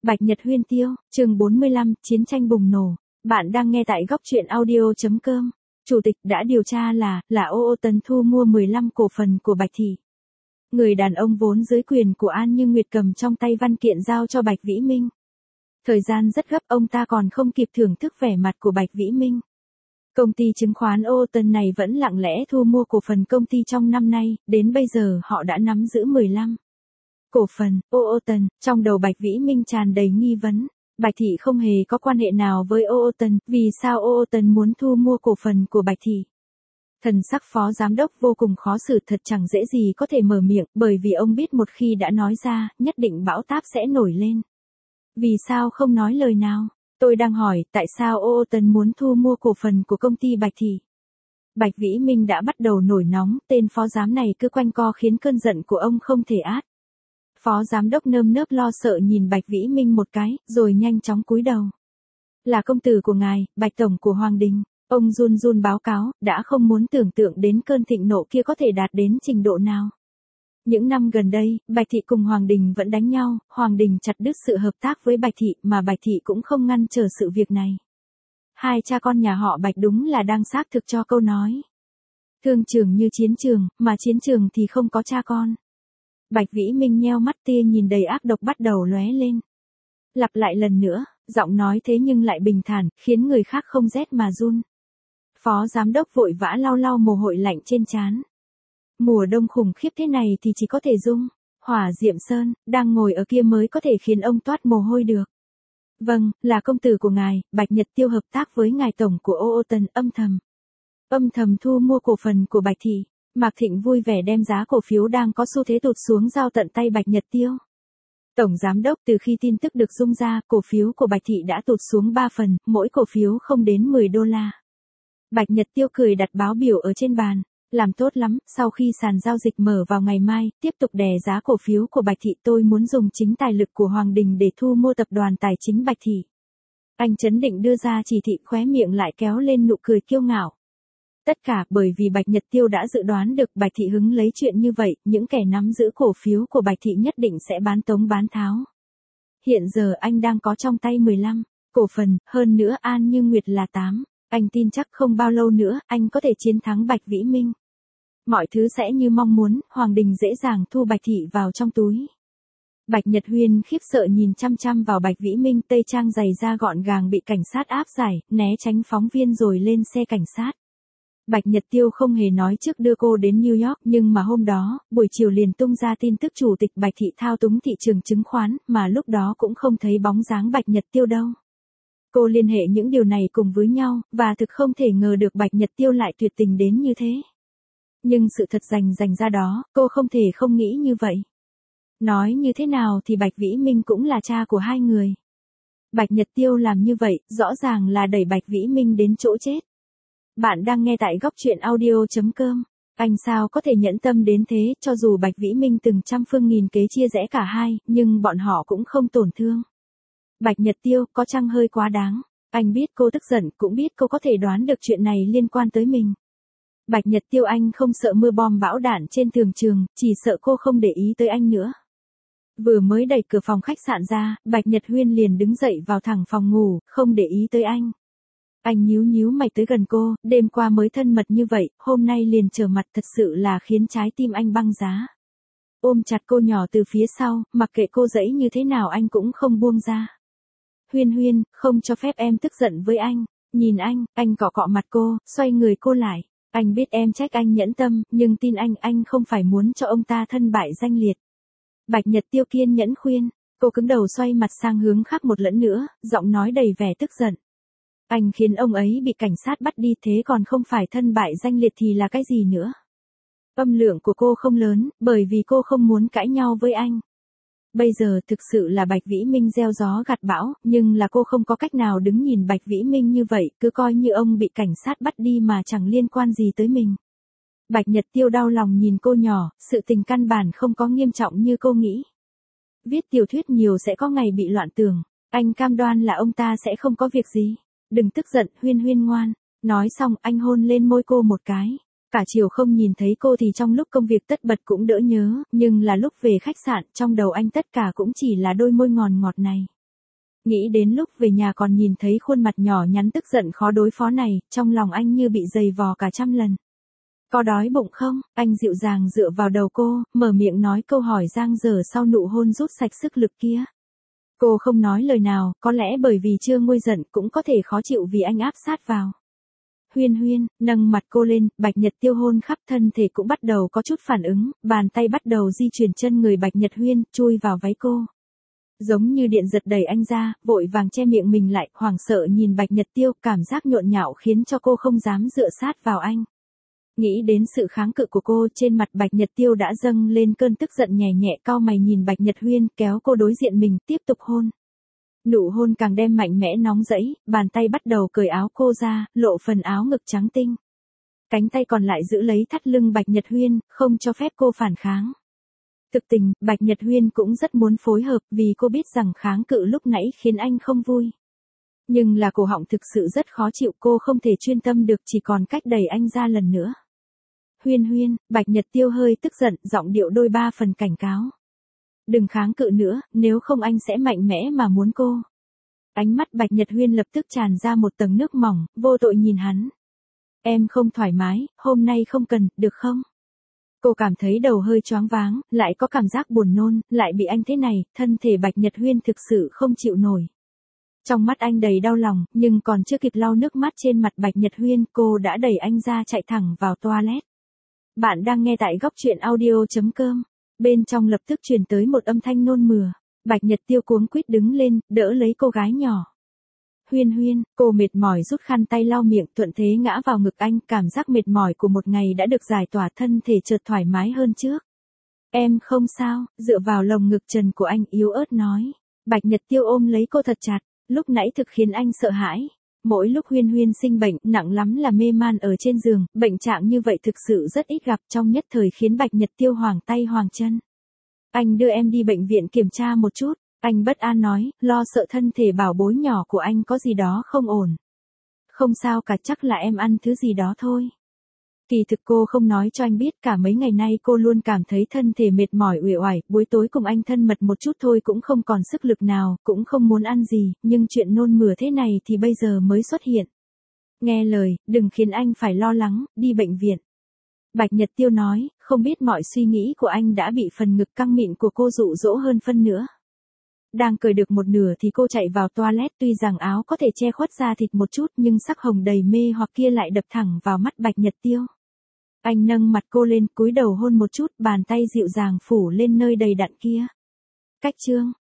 Bạch Nhật Huyên tiêu, chương 45, chiến tranh bùng nổ. Bạn đang nghe tại góc truyện audio.com. Chủ tịch đã điều tra là Ô Tần thu mua 15 cổ phần của Bạch Thị. Người đàn ông vốn dưới quyền của An Như Nguyệt cầm trong tay văn kiện giao cho Bạch Vĩ Minh. Thời gian rất gấp, ông ta còn không kịp thưởng thức vẻ mặt của Bạch Vĩ Minh. Công ty chứng khoán Ô Tần này vẫn lặng lẽ thu mua cổ phần công ty trong năm nay, đến bây giờ họ đã nắm giữ 15 cổ phần. Ô Tần, trong đầu Bạch Vĩ Minh tràn đầy nghi vấn. Bạch Thị không hề có quan hệ nào với Ô Tần, vì sao Ô Tần muốn thu mua cổ phần của Bạch Thị? Thần sắc phó giám đốc vô cùng khó xử, thật chẳng dễ gì có thể mở miệng, bởi vì ông biết một khi đã nói ra, nhất định bão táp sẽ nổi lên. Vì sao không nói lời nào? Tôi đang hỏi, tại sao Ô Tần muốn thu mua cổ phần của công ty Bạch Thị? Bạch Vĩ Minh đã bắt đầu nổi nóng, tên phó giám này cứ quanh co khiến cơn giận của ông không thể át. Phó giám đốc nơm nớp lo sợ nhìn Bạch Vĩ Minh một cái, rồi nhanh chóng cúi đầu. Là công tử của ngài, Bạch Tổng của Hoàng Đình. Ông run run báo cáo, đã không muốn tưởng tượng đến cơn thịnh nộ kia có thể đạt đến trình độ nào. Những năm gần đây, Bạch Thị cùng Hoàng Đình vẫn đánh nhau, Hoàng Đình chặt đứt sự hợp tác với Bạch Thị mà Bạch Thị cũng không ngăn trở sự việc này. Hai cha con nhà họ Bạch đúng là đang xác thực cho câu nói. Thương trường như chiến trường, mà chiến trường thì không có cha con. Bạch Vĩ Minh nheo mắt, tia nhìn đầy ác độc bắt đầu lóe lên. Lặp lại lần nữa, giọng nói thế nhưng lại bình thản, khiến người khác không rét mà run. Phó giám đốc vội vã lau lau mồ hôi lạnh trên trán. Mùa đông khủng khiếp thế này thì chỉ có thể dung Hỏa Diệm Sơn, đang ngồi ở kia mới có thể khiến ông toát mồ hôi được. Vâng, là công tử của ngài, Bạch Nhật Tiêu hợp tác với ngài tổng của Ô Tần âm thầm thu mua cổ phần của Bạch Thị. Mạc Thịnh vui vẻ đem giá cổ phiếu đang có xu thế tụt xuống giao tận tay Bạch Nhật Tiêu. Tổng giám đốc, từ khi tin tức được rung ra, cổ phiếu của Bạch Thị đã tụt xuống 3 phần, mỗi cổ phiếu không đến 10 đô la. Bạch Nhật Tiêu cười đặt báo biểu ở trên bàn. Làm tốt lắm, sau khi sàn giao dịch mở vào ngày mai, tiếp tục đè giá cổ phiếu của Bạch Thị. Tôi muốn dùng chính tài lực của Hoàng Đình để thu mua tập đoàn tài chính Bạch Thị. Anh chấn định đưa ra chỉ thị, khóe miệng lại kéo lên nụ cười kiêu ngạo. Tất cả bởi vì Bạch Nhật Tiêu đã dự đoán được Bạch Thị hứng lấy chuyện như vậy, những kẻ nắm giữ cổ phiếu của Bạch Thị nhất định sẽ bán tống bán tháo. Hiện giờ anh đang có trong tay 15 cổ phần, hơn nữa An Như Nguyệt là 8. Anh tin chắc không bao lâu nữa, anh có thể chiến thắng Bạch Vĩ Minh. Mọi thứ sẽ như mong muốn, Hoàng Đình dễ dàng thu Bạch Thị vào trong túi. Bạch Nhật Huyên khiếp sợ nhìn chăm chăm vào Bạch Vĩ Minh, tây trang giày da gọn gàng bị cảnh sát áp giải, né tránh phóng viên rồi lên xe cảnh sát. Bạch Nhật Tiêu không hề nói trước đưa cô đến New York, nhưng mà hôm đó, buổi chiều liền tung ra tin tức chủ tịch Bạch Thị thao túng thị trường chứng khoán, mà lúc đó cũng không thấy bóng dáng Bạch Nhật Tiêu đâu. Cô liên hệ những điều này cùng với nhau, và thực không thể ngờ được Bạch Nhật Tiêu lại tuyệt tình đến như thế. Nhưng sự thật rành ra đó, cô không thể không nghĩ như vậy. Nói như thế nào thì Bạch Vĩ Minh cũng là cha của hai người. Bạch Nhật Tiêu làm như vậy, rõ ràng là đẩy Bạch Vĩ Minh đến chỗ chết. Bạn đang nghe tại góc truyện audio.com. Anh sao có thể nhẫn tâm đến thế, cho dù Bạch Vĩ Minh từng trăm phương nghìn kế chia rẽ cả hai, nhưng bọn họ cũng không tổn thương. Bạch Nhật Tiêu, có chăng hơi quá đáng. Anh biết cô tức giận, cũng biết cô có thể đoán được chuyện này liên quan tới mình. Bạch Nhật Tiêu, anh không sợ mưa bom bão đạn trên thường trường, chỉ sợ cô không để ý tới anh nữa. Vừa mới đẩy cửa phòng khách sạn ra, Bạch Nhật Huyên liền đứng dậy vào thẳng phòng ngủ, không để ý tới anh. Anh nhíu mày tới gần cô, đêm qua mới thân mật như vậy, hôm nay liền trở mặt, thật sự là khiến trái tim anh băng giá. Ôm chặt cô nhỏ từ phía sau, mặc kệ cô dãy như thế nào anh cũng không buông ra. Huyên, không cho phép em tức giận với anh. Nhìn anh cọ cọ mặt cô, xoay người cô lại. Anh biết em trách anh nhẫn tâm, nhưng tin anh không phải muốn cho ông ta thân bại danh liệt. Bạch Nhật Tiêu kiên nhẫn khuyên. Cô cứng đầu xoay mặt sang hướng khác một lần nữa, giọng nói đầy vẻ tức giận. Anh khiến ông ấy bị cảnh sát bắt đi, thế còn không phải thân bại danh liệt thì là cái gì nữa? Âm lượng của cô không lớn, bởi vì cô không muốn cãi nhau với anh. Bây giờ thực sự là Bạch Vĩ Minh gieo gió gặt bão, nhưng là cô không có cách nào đứng nhìn Bạch Vĩ Minh như vậy, cứ coi như ông bị cảnh sát bắt đi mà chẳng liên quan gì tới mình. Bạch Nhật Tiêu đau lòng nhìn cô nhỏ, sự tình căn bản không có nghiêm trọng như cô nghĩ. Viết tiểu thuyết nhiều sẽ có ngày bị loạn tưởng, anh cam đoan là ông ta sẽ không có việc gì. Đừng tức giận, Huyên ngoan. Nói xong, anh hôn lên môi cô một cái. Cả chiều không nhìn thấy cô thì trong lúc công việc tất bật cũng đỡ nhớ, nhưng là lúc về khách sạn, trong đầu anh tất cả cũng chỉ là đôi môi ngọt ngọt này. Nghĩ đến lúc về nhà còn nhìn thấy khuôn mặt nhỏ nhắn tức giận khó đối phó này, trong lòng anh như bị dày vò cả trăm lần. Có đói bụng không? Anh dịu dàng dựa vào đầu cô, mở miệng nói câu hỏi dang dở sau nụ hôn rút sạch sức lực kia. Cô không nói lời nào, có lẽ bởi vì chưa nguôi giận, cũng có thể khó chịu vì anh áp sát vào. Huyên Huyên, nâng mặt cô lên, Bạch Nhật Tiêu hôn khắp thân thể cũng bắt đầu có chút phản ứng, bàn tay bắt đầu di chuyển chân người Bạch Nhật Huyên, chui vào váy cô. Giống như điện giật đẩy anh ra, vội vàng che miệng mình lại, hoảng sợ nhìn Bạch Nhật Tiêu, cảm giác nhộn nhạo khiến cho cô không dám dựa sát vào anh. Nghĩ đến sự kháng cự của cô, trên mặt Bạch Nhật Tiêu đã dâng lên cơn tức giận nhẹ nhẹ, cau mày nhìn Bạch Nhật Huyên, kéo cô đối diện mình, tiếp tục hôn. Nụ hôn càng đem mạnh mẽ nóng rẫy, bàn tay bắt đầu cởi áo cô ra, lộ phần áo ngực trắng tinh. Cánh tay còn lại giữ lấy thắt lưng Bạch Nhật Huyên, không cho phép cô phản kháng. Thực tình, Bạch Nhật Huyên cũng rất muốn phối hợp vì cô biết rằng kháng cự lúc nãy khiến anh không vui. Nhưng là cổ họng thực sự rất khó chịu, cô không thể chuyên tâm được, chỉ còn cách đẩy anh ra lần nữa. Huyên Huyên, Bạch Nhật Tiêu hơi tức giận, giọng điệu đôi ba phần cảnh cáo. Đừng kháng cự nữa, nếu không anh sẽ mạnh mẽ mà muốn cô. Ánh mắt Bạch Nhật Huyên lập tức tràn ra một tầng nước mỏng, vô tội nhìn hắn. Em không thoải mái, hôm nay không cần, được không? Cô cảm thấy đầu hơi choáng váng, lại có cảm giác buồn nôn, lại bị anh thế này, thân thể Bạch Nhật Huyên thực sự không chịu nổi. Trong mắt anh đầy đau lòng, nhưng còn chưa kịp lau nước mắt trên mặt Bạch Nhật Huyên, cô đã đẩy anh ra chạy thẳng vào toilet. Bạn đang nghe tại góc truyện audio.com. Bên trong lập tức truyền tới một âm thanh nôn mửa. Bạch Nhật Tiêu cuống quýt đứng lên, đỡ lấy cô gái nhỏ. Huyên Huyên, cô mệt mỏi rút khăn tay lau miệng, thuận thế ngã vào ngực anh, cảm giác mệt mỏi của một ngày đã được giải tỏa, thân thể chợt thoải mái hơn trước. Em không sao, dựa vào lồng ngực trần của anh yếu ớt nói. Bạch Nhật Tiêu ôm lấy cô thật chặt, lúc nãy thực khiến anh sợ hãi. Mỗi lúc Huyên Huyên sinh bệnh, nặng lắm là mê man ở trên giường, bệnh trạng như vậy thực sự rất ít gặp, trong nhất thời khiến Bạch Nhật Tiêu hoảng tay hoảng chân. Anh đưa em đi bệnh viện kiểm tra một chút, anh bất an nói, lo sợ thân thể bảo bối nhỏ của anh có gì đó không ổn. Không sao cả, chắc là em ăn thứ gì đó thôi. Kỳ thực cô không nói cho anh biết, cả mấy ngày nay cô luôn cảm thấy thân thể mệt mỏi uể oải, buổi tối cùng anh thân mật một chút thôi cũng không còn sức lực nào, cũng không muốn ăn gì, nhưng chuyện nôn mửa thế này thì bây giờ mới xuất hiện. Nghe lời, đừng khiến anh phải lo lắng, đi bệnh viện. Bạch Nhật Tiêu nói, không biết mọi suy nghĩ của anh đã bị phần ngực căng mịn của cô dụ dỗ hơn phân nữa. Đang cởi được một nửa thì cô chạy vào toilet, tuy rằng áo có thể che khuất da thịt một chút nhưng sắc hồng đầy mê hoặc kia lại đập thẳng vào mắt Bạch Nhật Tiêu. Anh nâng mặt cô lên, cúi đầu hôn một chút, bàn tay dịu dàng phủ lên nơi đầy đặn kia. Cách chương